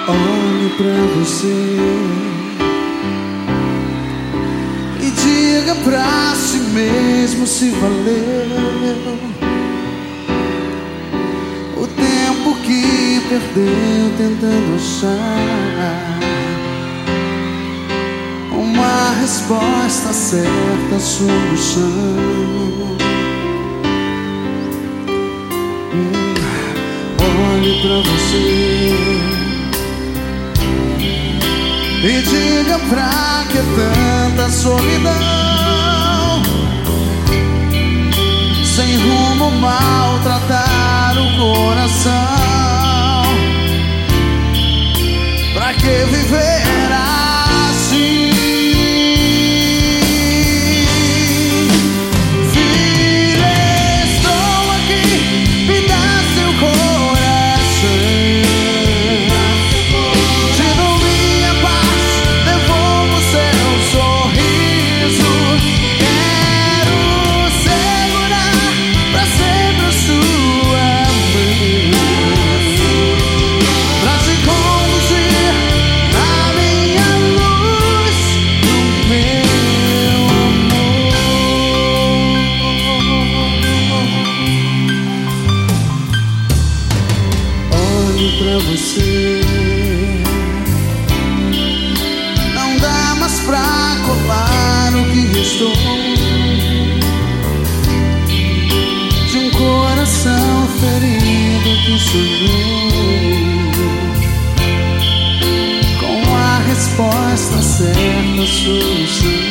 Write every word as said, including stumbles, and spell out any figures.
Olhe pra você e diga pra si mesmo se valeu o tempo que perdeu tentando achar uma resposta certa, solução. hum, Olhe pra você e diga pra que tanta solidão, sem rumo, maltratar o coração. Pra que viver assim? Filha, estou aqui, me dá seu coração. Te dou minha paz, devolvo seu sorriso. Quero segurar pra sempre a sua mão, pra te conduzir na minha luz, no meu amor. Olhe pra você, não dá mais pra colar o que restou de um coração ferido que sonhou com a resposta certa, a solução.